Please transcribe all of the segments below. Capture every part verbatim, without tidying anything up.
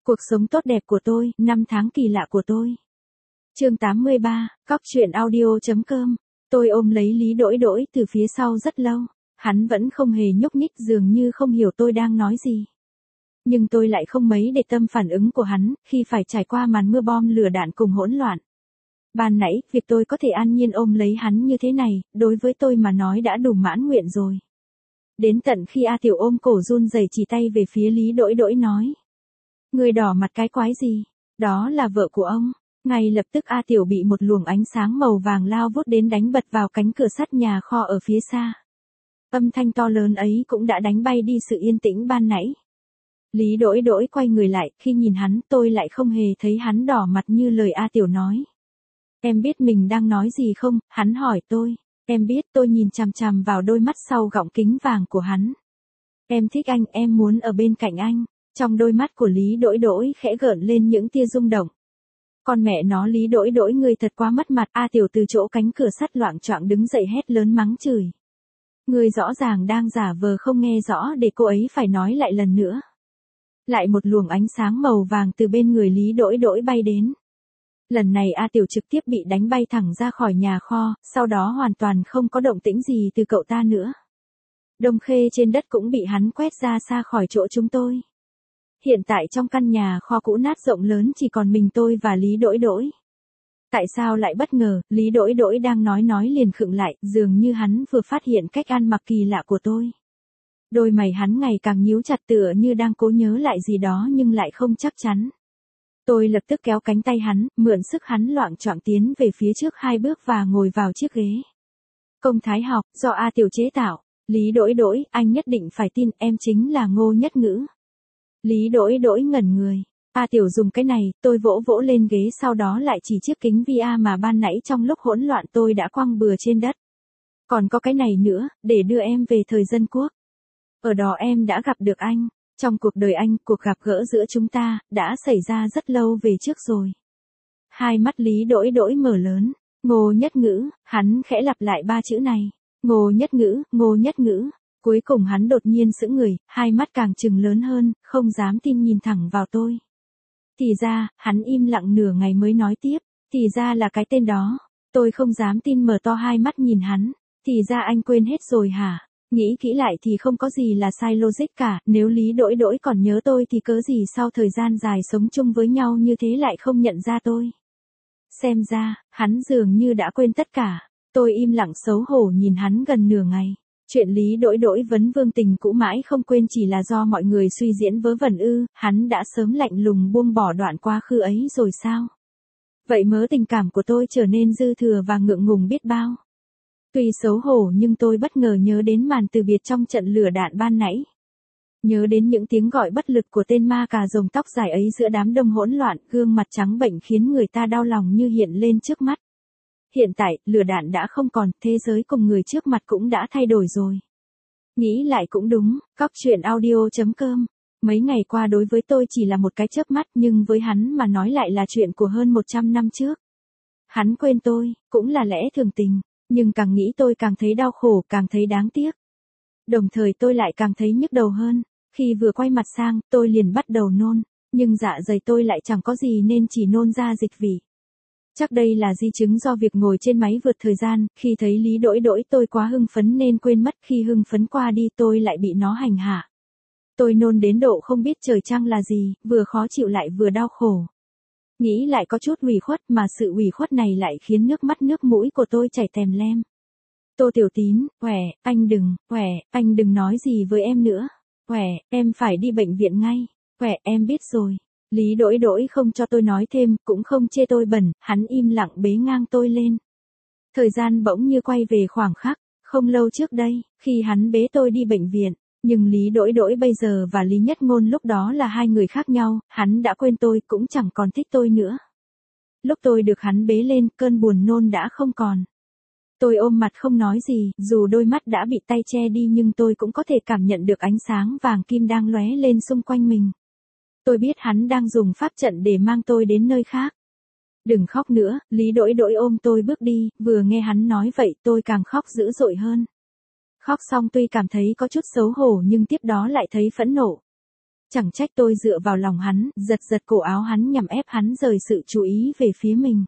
Cuộc sống tốt đẹp của tôi, năm tháng kỳ lạ của tôi. Chương tám mươi ba, cóc truyện audio chấm com. Tôi ôm lấy Lý Đỗi Đỗi từ phía sau rất lâu, hắn vẫn không hề nhúc nhích, dường như không hiểu tôi đang nói gì. Nhưng tôi lại không mấy để tâm phản ứng của hắn, khi phải trải qua màn mưa bom lửa đạn cùng hỗn loạn. Ban nãy, việc tôi có thể an nhiên ôm lấy hắn như thế này, đối với tôi mà nói đã đủ mãn nguyện rồi. Đến tận khi A Tiểu ôm cổ run rẩy chỉ tay về phía Lý Đỗi Đỗi nói. Người đỏ mặt cái quái gì? Đó là vợ của ông. Ngay lập tức A Tiểu bị một luồng ánh sáng màu vàng lao vút đến đánh bật vào cánh cửa sắt nhà kho ở phía xa. Âm thanh to lớn ấy cũng đã đánh bay đi sự yên tĩnh ban nãy. Lý Đỗi Đỗi quay người lại, khi nhìn hắn tôi lại không hề thấy hắn đỏ mặt như lời A Tiểu nói. Em biết mình đang nói gì không? Hắn hỏi tôi. Em biết. Tôi nhìn chằm chằm vào đôi mắt sau gọng kính vàng của hắn. Em thích anh, em muốn ở bên cạnh anh. Trong đôi mắt của Lý Đỗi Đỗi khẽ gợn lên những tia rung động. Con mẹ nó Lý Đỗi Đỗi người thật quá mất mặt. A Tiểu từ chỗ cánh cửa sắt loạng choạng đứng dậy hét lớn mắng chửi. Người rõ ràng đang giả vờ không nghe rõ để cô ấy phải nói lại lần nữa. Lại một luồng ánh sáng màu vàng từ bên người Lý Đỗi Đỗi bay đến. Lần này A Tiểu trực tiếp bị đánh bay thẳng ra khỏi nhà kho, sau đó hoàn toàn không có động tĩnh gì từ cậu ta nữa. Đồng khê trên đất cũng bị hắn quét ra xa khỏi chỗ chúng tôi. Hiện tại trong căn nhà kho cũ nát rộng lớn chỉ còn mình tôi và Lý Đỗi Đỗi. Tại sao lại bất ngờ, Lý Đỗi Đỗi đang nói nói liền khựng lại, dường như hắn vừa phát hiện cách ăn mặc kỳ lạ của tôi. Đôi mày hắn ngày càng nhíu chặt tựa như đang cố nhớ lại gì đó nhưng lại không chắc chắn. Tôi lập tức kéo cánh tay hắn, mượn sức hắn loạng choạng tiến về phía trước hai bước và ngồi vào chiếc ghế. Công thái học, do A Tiểu chế tạo. Lý Đỗi Đỗi, anh nhất định phải tin em chính là Ngô Nhất Ngữ. Lý Đỗi Đỗi ngẩn người. A Tiểu dùng cái này, tôi vỗ vỗ lên ghế sau đó lại chỉ chiếc kính vi a mà ban nãy trong lúc hỗn loạn tôi đã quăng bừa trên đất. Còn có cái này nữa, để đưa em về thời dân quốc. Ở đó em đã gặp được anh. Trong cuộc đời anh, cuộc gặp gỡ giữa chúng ta, đã xảy ra rất lâu về trước rồi. Hai mắt Lý Đỗi Đỗi mở lớn. Ngô Nhất Ngữ, hắn khẽ lặp lại ba chữ này. Ngô Nhất Ngữ, Ngô Nhất Ngữ. Cuối cùng hắn đột nhiên sững người, hai mắt càng trừng lớn hơn, không dám tin nhìn thẳng vào tôi. Thì ra, hắn im lặng nửa ngày mới nói tiếp. Thì ra là cái tên đó. Tôi không dám tin mở to hai mắt nhìn hắn. Thì ra anh quên hết rồi hả? Nghĩ kỹ lại thì không có gì là sai logic cả, nếu Lý Đỗi Đỗi còn nhớ tôi thì cớ gì sau thời gian dài sống chung với nhau như thế lại không nhận ra tôi. Xem ra, hắn dường như đã quên tất cả. Tôi im lặng xấu hổ nhìn hắn gần nửa ngày. Chuyện Lý Đỗi Đỗi vấn vương tình cũ mãi không quên chỉ là do mọi người suy diễn vớ vẩn ư, hắn đã sớm lạnh lùng buông bỏ đoạn quá khứ ấy rồi sao? Vậy mớ tình cảm của tôi trở nên dư thừa và ngượng ngùng biết bao. Tuy xấu hổ nhưng tôi bất ngờ nhớ đến màn từ biệt trong trận lửa đạn ban nãy. Nhớ đến những tiếng gọi bất lực của tên ma cà rồng tóc dài ấy giữa đám đông hỗn loạn, gương mặt trắng bệnh khiến người ta đau lòng như hiện lên trước mắt. Hiện tại, lửa đạn đã không còn, thế giới cùng người trước mặt cũng đã thay đổi rồi. Nghĩ lại cũng đúng, cóc truyện audio chấm com. Mấy ngày qua đối với tôi chỉ là một cái chớp mắt nhưng với hắn mà nói lại là chuyện của hơn một trăm năm trước. Hắn quên tôi, cũng là lẽ thường tình. Nhưng càng nghĩ tôi càng thấy đau khổ, càng thấy đáng tiếc. Đồng thời tôi lại càng thấy nhức đầu hơn. Khi vừa quay mặt sang, tôi liền bắt đầu nôn. Nhưng dạ dày tôi lại chẳng có gì nên chỉ nôn ra dịch vị. Chắc đây là di chứng do việc ngồi trên máy vượt thời gian. Khi thấy Lý Đỗi Đỗi tôi quá hưng phấn nên quên mất, khi hưng phấn qua đi tôi lại bị nó hành hạ. Tôi nôn đến độ không biết trời trăng là gì, vừa khó chịu lại vừa đau khổ. Nghĩ lại có chút ủy khuất mà sự ủy khuất này lại khiến nước mắt nước mũi của tôi chảy tèm lem. Tô Tiểu Tín, "Uể, anh đừng, uể, anh đừng nói gì với em nữa. Uể, em phải đi bệnh viện ngay. Uể, em biết rồi." Lý Đỗi Đỗi không cho tôi nói thêm, cũng không chê tôi bẩn, hắn im lặng bế ngang tôi lên. Thời gian bỗng như quay về khoảng khắc, không lâu trước đây, khi hắn bế tôi đi bệnh viện. Nhưng Lý Đỗi Đỗi bây giờ và Lý Nhất Ngôn lúc đó là hai người khác nhau, hắn đã quên tôi, cũng chẳng còn thích tôi nữa. Lúc tôi được hắn bế lên, cơn buồn nôn đã không còn. Tôi ôm mặt không nói gì, dù đôi mắt đã bị tay che đi nhưng tôi cũng có thể cảm nhận được ánh sáng vàng kim đang lóe lên xung quanh mình. Tôi biết hắn đang dùng pháp trận để mang tôi đến nơi khác. Đừng khóc nữa, Lý Đỗi Đỗi ôm tôi bước đi, vừa nghe hắn nói vậy tôi càng khóc dữ dội hơn. Khóc xong tuy cảm thấy có chút xấu hổ nhưng tiếp đó lại thấy phẫn nộ. Chẳng trách tôi dựa vào lòng hắn, giật giật cổ áo hắn nhằm ép hắn rời sự chú ý về phía mình.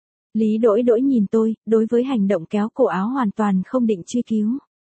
Lý Đỗi Đỗi nhìn tôi, đối với hành động kéo cổ áo hoàn toàn không định truy cứu.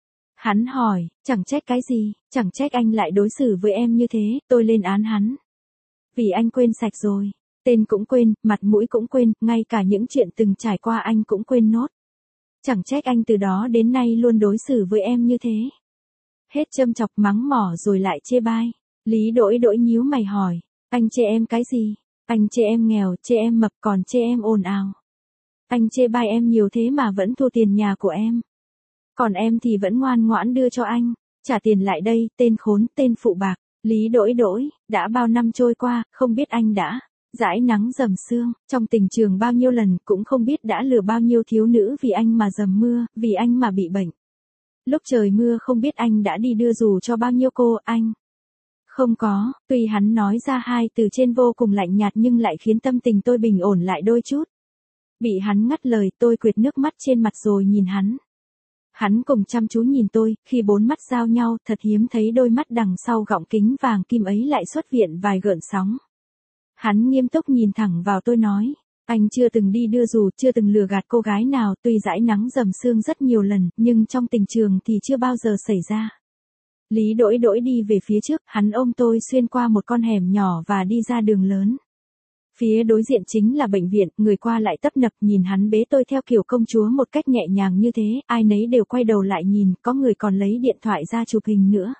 Hắn hỏi, chẳng trách cái gì, chẳng trách anh lại đối xử với em như thế, tôi lên án hắn. Vì anh quên sạch rồi, tên cũng quên, mặt mũi cũng quên, ngay cả những chuyện từng trải qua anh cũng quên nốt. Chẳng trách anh từ đó đến nay luôn đối xử với em như thế. Hết châm chọc mắng mỏ rồi lại chê bai. Lý Đỗi Đỗi nhíu mày hỏi, anh chê em cái gì? Anh chê em nghèo, chê em mập, còn chê em ồn ào. Anh chê bai em nhiều thế mà vẫn thu tiền nhà của em. Còn em thì vẫn ngoan ngoãn đưa cho anh, trả tiền lại đây, tên khốn, tên phụ bạc. Lý Đỗi Đỗi, đã bao năm trôi qua, không biết anh đã dãi nắng dầm sương, trong tình trường bao nhiêu lần, cũng không biết đã lừa bao nhiêu thiếu nữ vì anh mà dầm mưa, vì anh mà bị bệnh. Lúc trời mưa không biết anh đã đi đưa dù cho bao nhiêu cô, anh. Không có, tuy hắn nói ra hai từ trên vô cùng lạnh nhạt nhưng lại khiến tâm tình tôi bình ổn lại đôi chút. Bị hắn ngắt lời, tôi quệt nước mắt trên mặt rồi nhìn hắn. Hắn cùng chăm chú nhìn tôi, khi bốn mắt giao nhau, thật hiếm thấy đôi mắt đằng sau gọng kính vàng kim ấy lại xuất hiện vài gợn sóng. Hắn nghiêm túc nhìn thẳng vào tôi nói, anh chưa từng đi đưa dù, chưa từng lừa gạt cô gái nào, tuy dãi nắng dầm sương rất nhiều lần, nhưng trong tình trường thì chưa bao giờ xảy ra. Lý Đỗi Đỗi đi về phía trước, hắn ôm tôi xuyên qua một con hẻm nhỏ và đi ra đường lớn. Phía đối diện chính là bệnh viện, người qua lại tấp nập, nhìn hắn bế tôi theo kiểu công chúa một cách nhẹ nhàng như thế, ai nấy đều quay đầu lại nhìn, có người còn lấy điện thoại ra chụp hình nữa.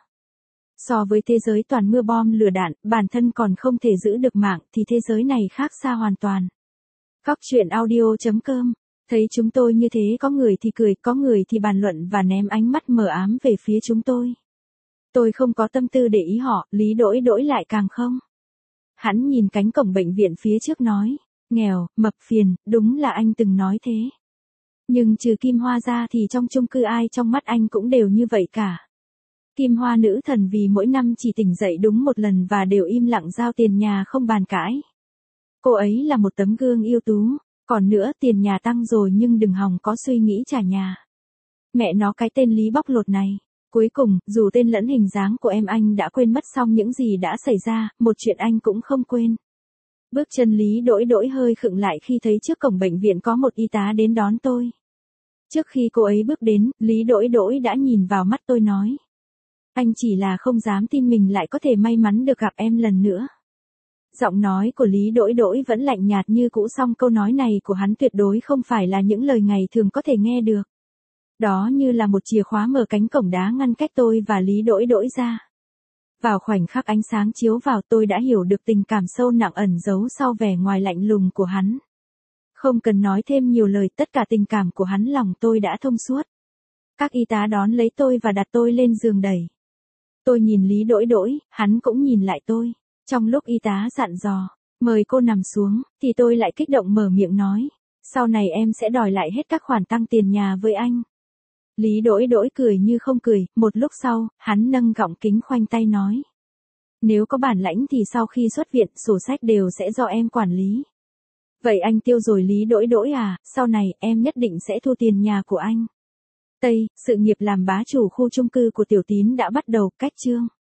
So với thế giới toàn mưa bom lửa đạn, bản thân còn không thể giữ được mạng, thì thế giới này khác xa hoàn toàn. Góc truyện audio chấm com. Thấy chúng tôi như thế, có người thì cười, có người thì bàn luận và ném ánh mắt mờ ám về phía chúng tôi. Tôi không có tâm tư để ý họ, Lý Đỗi Đỗi lại càng không. Hắn nhìn cánh cổng bệnh viện phía trước nói, nghèo, mập phiền, đúng là anh từng nói thế. Nhưng trừ Kim Hoa ra thì trong chung cư ai trong mắt anh cũng đều như vậy cả. Kim Hoa nữ thần vì mỗi năm chỉ tỉnh dậy đúng một lần và đều im lặng giao tiền nhà không bàn cãi. Cô ấy là một tấm gương ưu tú, còn nữa tiền nhà tăng rồi nhưng đừng hòng có suy nghĩ trả nhà. Mẹ nó cái tên Lý bóc lột này. Cuối cùng, dù tên lẫn hình dáng của em anh đã quên mất xong những gì đã xảy ra, một chuyện anh cũng không quên. Bước chân Lý Đỗi Đỗi hơi khựng lại khi thấy trước cổng bệnh viện có một y tá đến đón tôi. Trước khi cô ấy bước đến, Lý Đỗi Đỗi đã nhìn vào mắt tôi nói. Anh chỉ là không dám tin mình lại có thể may mắn được gặp em lần nữa. Giọng nói của Lý Đỗi Đỗi vẫn lạnh nhạt như cũ, song câu nói này của hắn tuyệt đối không phải là những lời ngày thường có thể nghe được. Đó như là một chìa khóa mở cánh cổng đá ngăn cách tôi và Lý Đỗi Đỗi ra. Vào khoảnh khắc ánh sáng chiếu vào, tôi đã hiểu được tình cảm sâu nặng ẩn giấu sau vẻ ngoài lạnh lùng của hắn. Không cần nói thêm nhiều lời, tất cả tình cảm của hắn lòng tôi đã thông suốt. Các y tá đón lấy tôi và đặt tôi lên giường đẩy. Tôi nhìn Lý Đỗi Đỗi, hắn cũng nhìn lại tôi. Trong lúc y tá dặn dò, mời cô nằm xuống, thì tôi lại kích động mở miệng nói, sau này em sẽ đòi lại hết các khoản tăng tiền nhà với anh. Lý Đỗi Đỗi cười như không cười, một lúc sau, hắn nâng gọng kính khoanh tay nói. Nếu có bản lãnh thì sau khi xuất viện, sổ sách đều sẽ do em quản lý. Vậy anh tiêu rồi Lý Đỗi Đỗi à, sau này em nhất định sẽ thu tiền nhà của anh. Tây, sự nghiệp làm bá chủ khu chung cư của Tiểu Tín đã bắt đầu, cách chương.